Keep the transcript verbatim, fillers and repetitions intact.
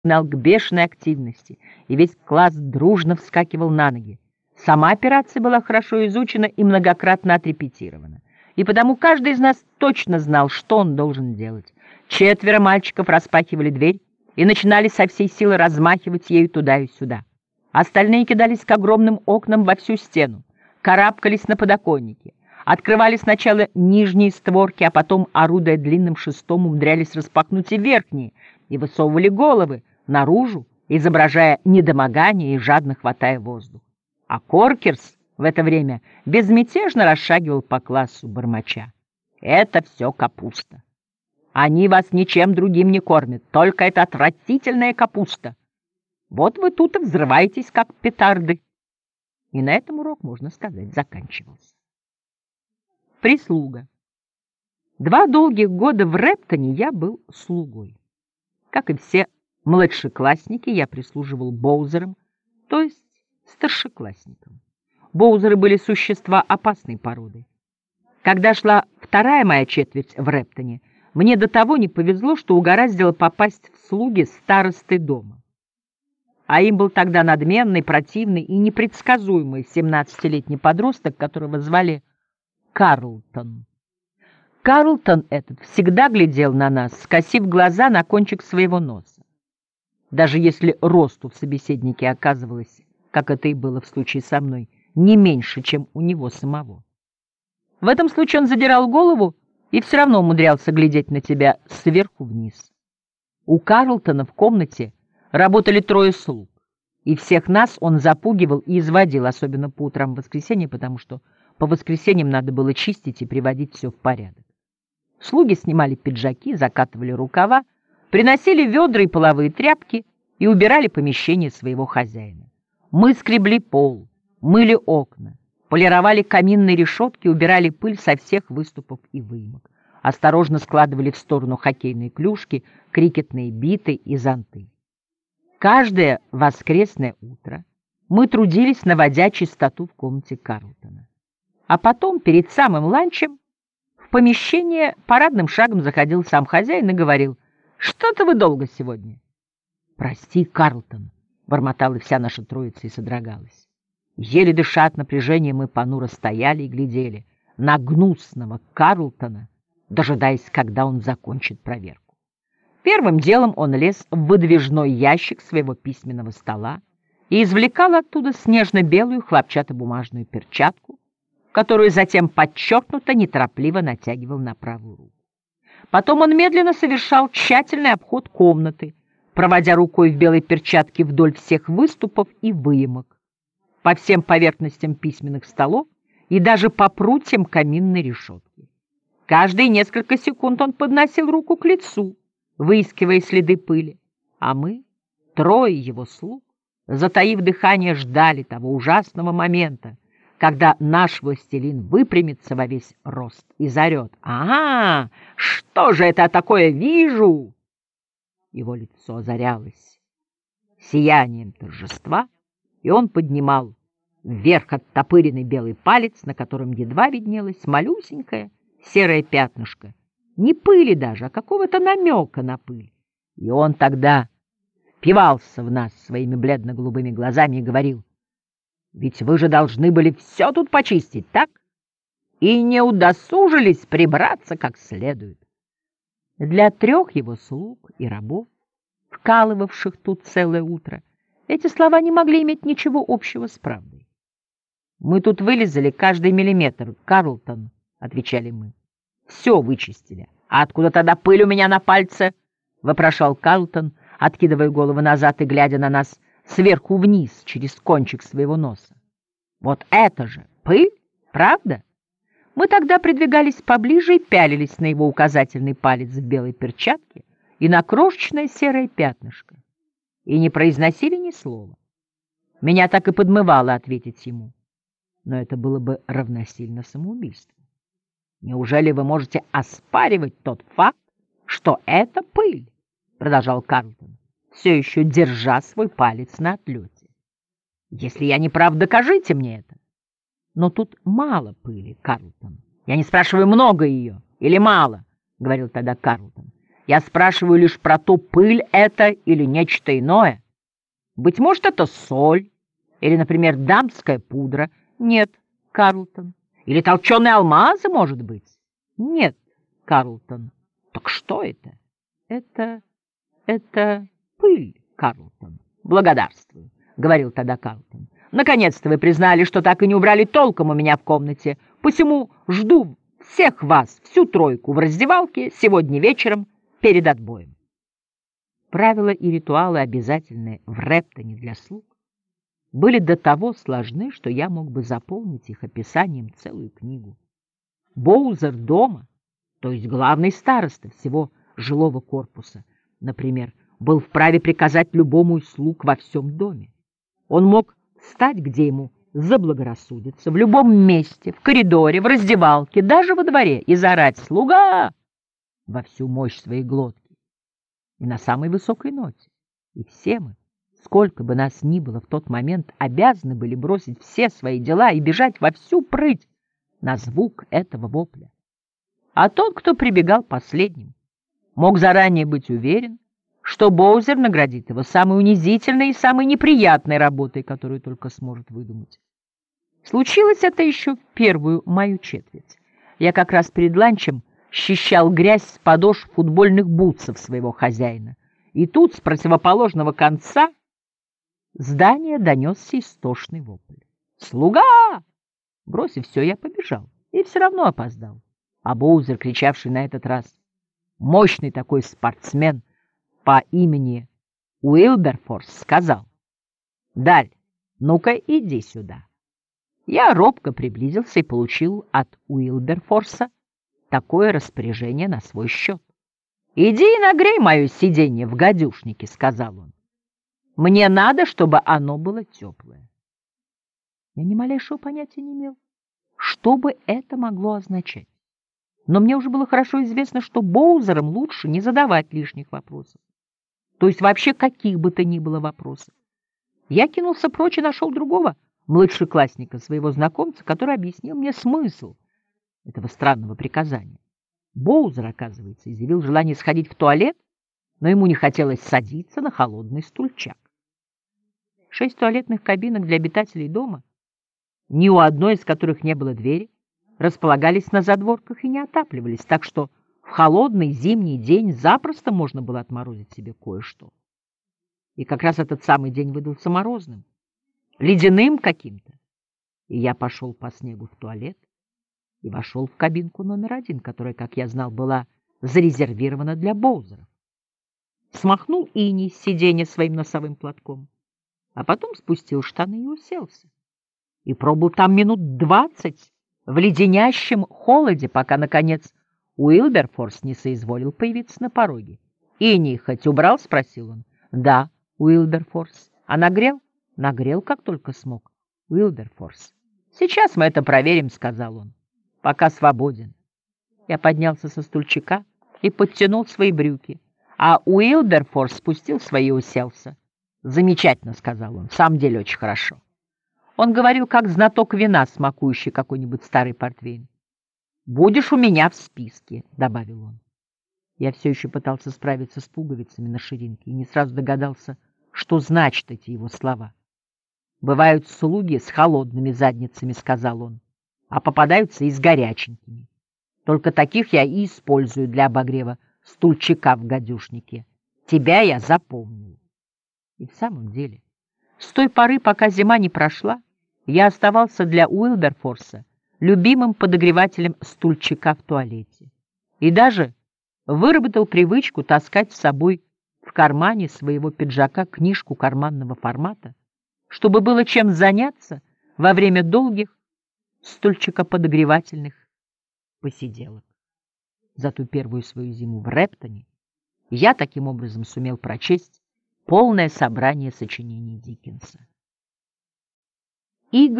сигнал к бешеной активности, и весь класс дружно вскакивал на ноги. Сама операция была хорошо изучена и многократно отрепетирована, и потому каждый из нас точно знал, что он должен делать. Четверо мальчиков распахивали дверь и начинали со всей силы размахивать ею туда и сюда. Остальные кидались к огромным окнам во всю стену, карабкались на подоконники, открывали сначала нижние створки, а потом, орудуя длинным шестом, умудрялись распахнуть и верхние, и высовывали головы наружу, изображая недомогание и жадно хватая воздух. А Коркерс в это время безмятежно расшагивал по классу, бормоча: «Это все капуста. Они вас ничем другим не кормят, только это отвратительная капуста. Вот вы тут и взрываетесь, как петарды». И на этом урок, можно сказать, заканчивался. Прислуга. Два долгих года в Рэптоне я был слугой. Как и все младшеклассники, я прислуживал боузерам, то есть старшеклассникам. Боузеры были существа опасной породы. Когда шла вторая моя четверть в Рэптоне, мне до того не повезло, что угораздило попасть в слуги старосты дома. А им был тогда надменный, противный и непредсказуемый семнадцатилетний подросток, которого звали Карлтон. Карлтон этот всегда глядел на нас, скосив глаза на кончик своего носа. Даже если росту в собеседнике оказывалось, как это и было в случае со мной, не меньше, чем у него самого. В этом случае он задирал голову и все равно умудрялся глядеть на тебя сверху вниз. У Карлтона в комнате работали трое слуг, и всех нас он запугивал и изводил, особенно по утрам в воскресенье, потому что по воскресеньям надо было чистить и приводить все в порядок. Слуги снимали пиджаки, закатывали рукава, приносили ведра и половые тряпки и убирали помещение своего хозяина. Мы скребли пол, мыли окна, полировали каминные решетки, убирали пыль со всех выступов и выемок, осторожно складывали в сторону хоккейные клюшки, крикетные биты и зонты. Каждое воскресное утро мы трудились, наводя чистоту в комнате Карлтона. А потом, перед самым ланчем, в помещение парадным шагом заходил сам хозяин и говорил: «Что-то вы долго сегодня». «Прости, Карлтон», — бормотала вся наша троица и содрогалась. Еле дыша от напряжения, мы понуро стояли и глядели на гнусного Карлтона, дожидаясь, когда он закончит проверку. Первым делом он лез в выдвижной ящик своего письменного стола и извлекал оттуда снежно-белую хлопчатобумажную перчатку, которую затем подчеркнуто неторопливо натягивал на правую руку. Потом он медленно совершал тщательный обход комнаты, проводя рукой в белой перчатке вдоль всех выступов и выемок, по всем поверхностям письменных столов и даже по прутьям каминной решетки. Каждые несколько секунд он подносил руку к лицу, выискивая следы пыли, а мы, трое его слуг, затаив дыхание, ждали того ужасного момента, когда наш властелин выпрямится во весь рост и заорет: «Ага, что же это такое вижу?» Его лицо озарялось сиянием торжества, и он поднимал вверх оттопыренный белый палец, на котором едва виднелось малюсенькое серое пятнышко, не пыли даже, а какого-то намека на пыль. И он тогда впивался в нас своими бледно-голубыми глазами и говорил: «Ведь вы же должны были все тут почистить, так? И не удосужились прибраться как следует». Для трех его слуг и рабов, вкалывавших тут целое утро, эти слова не могли иметь ничего общего с правдой. «Мы тут вылезали каждый миллиметр, Карлтон», — отвечали мы. «Все вычистили». «А откуда тогда пыль у меня на пальце?» — вопрошал Карлтон, откидывая голову назад и глядя на нас сверху вниз через кончик своего носа. «Вот это же пыль, правда?» Мы тогда придвигались поближе и пялились на его указательный палец в белой перчатке и на крошечное серое пятнышко, и не произносили ни слова. Меня так и подмывало ответить ему, но это было бы равносильно самоубийству. «Неужели вы можете оспаривать тот факт, что это пыль?» — продолжал Карлтон, все еще держа свой палец на отлете. «Если я не прав, докажите мне это». «Но тут мало пыли, Карлтон. Я не спрашиваю, много ее или мало», — говорил тогда Карлтон. Я спрашиваю лишь про то, пыль это или нечто иное. Быть может, это соль или, например, дамская пудра. Нет, Карлтон. Или толченые алмазы, может быть? Нет, Карлтон. Так что это? Это... это пыль, Карлтон. Благодарствую, — говорил тогда Карлтон. Наконец-то вы признали, что так и не убрали толком у меня в комнате. Посему жду всех вас, всю тройку, в раздевалке сегодня вечером перед отбоем. Правила и ритуалы, обязательные в Рептоне для слуг, были до того сложны, что я мог бы заполнить их описанием целую книгу. Боузер дома, то есть главный староста всего жилого корпуса, например, был вправе приказать любому из слуг во всем доме. Он мог встать, где ему заблагорассудится, в любом месте, в коридоре, в раздевалке, даже во дворе, и заорать «Слуга!» во всю мощь своей глотки и на самой высокой ноте. И все мы, сколько бы нас ни было в тот момент, обязаны были бросить все свои дела и бежать во всю прыть на звук этого вопля. А тот, кто прибегал последним, мог заранее быть уверен, что Боузер наградит его самой унизительной и самой неприятной работой, которую только сможет выдумать. Случилось это еще в первую мою четверть. Я как раз перед ланчем счищал грязь с подошв футбольных бутсов своего хозяина. И тут с противоположного конца здания донесся истошный вопль. «Слуга!» Бросив все, я побежал и все равно опоздал. А Боузер, кричавший на этот раз, мощный такой спортсмен по имени Уилберфорс, сказал: «Даль, ну-ка иди сюда». Я робко приблизился и получил от Уилберфорса такое распоряжение на свой счет. «Иди и нагрей мое сиденье в гадюшнике», — сказал он. «Мне надо, чтобы оно было теплое». Я ни малейшего понятия не имел, что бы это могло означать. Но мне уже было хорошо известно, что Боузерам лучше не задавать лишних вопросов. То есть вообще каких бы то ни было вопросов. Я кинулся прочь и нашел другого младшеклассника, своего знакомца, который объяснил мне смысл этого странного приказания. Боузер, оказывается, изъявил желание сходить в туалет, но ему не хотелось садиться на холодный стульчак. Шесть туалетных кабинок для обитателей дома, ни у одной из которых не было двери, располагались на задворках и не отапливались, так что в холодный зимний день запросто можно было отморозить себе кое-что. И как раз этот самый день выдался морозным, ледяным каким-то. И я пошел по снегу в туалет и вошел в кабинку номер один, которая, как я знал, была зарезервирована для Боузеров. Смахнул иней с сиденья своим носовым платком, а потом спустил штаны и уселся. И пробыл там минут двадцать в леденящем холоде, пока, наконец, Уилберфорс не соизволил появиться на пороге. «Иней хоть убрал?» — спросил он. «Да, Уилберфорс. А нагрел?» «Нагрел, как только смог. Уилберфорс. Сейчас мы это проверим», — сказал он. «Пока свободен». Я поднялся со стульчика и подтянул свои брюки, а Уилберфорс спустил свои и уселся. «Замечательно», — сказал он. «В самом деле очень хорошо». Он говорил, как знаток вина, смакующий какой-нибудь старый портвейн. «Будешь у меня в списке», — добавил он. Я все еще пытался справиться с пуговицами на ширинке и не сразу догадался, что значат эти его слова. «Бывают слуги с холодными задницами», — сказал он, «а попадаются и с горяченькими. Только таких я и использую для обогрева стульчика в гадюшнике. Тебя я запомнил». И в самом деле, с той поры, пока зима не прошла, я оставался для Уилберфорса любимым подогревателем стульчика в туалете. И даже выработал привычку таскать с собой в кармане своего пиджака книжку карманного формата, чтобы было чем заняться во время долгих стульчикоподогревательных посиделок. За ту первую свою зиму в Рептоне я таким образом сумел прочесть полное собрание сочинений Диккенса. Игорь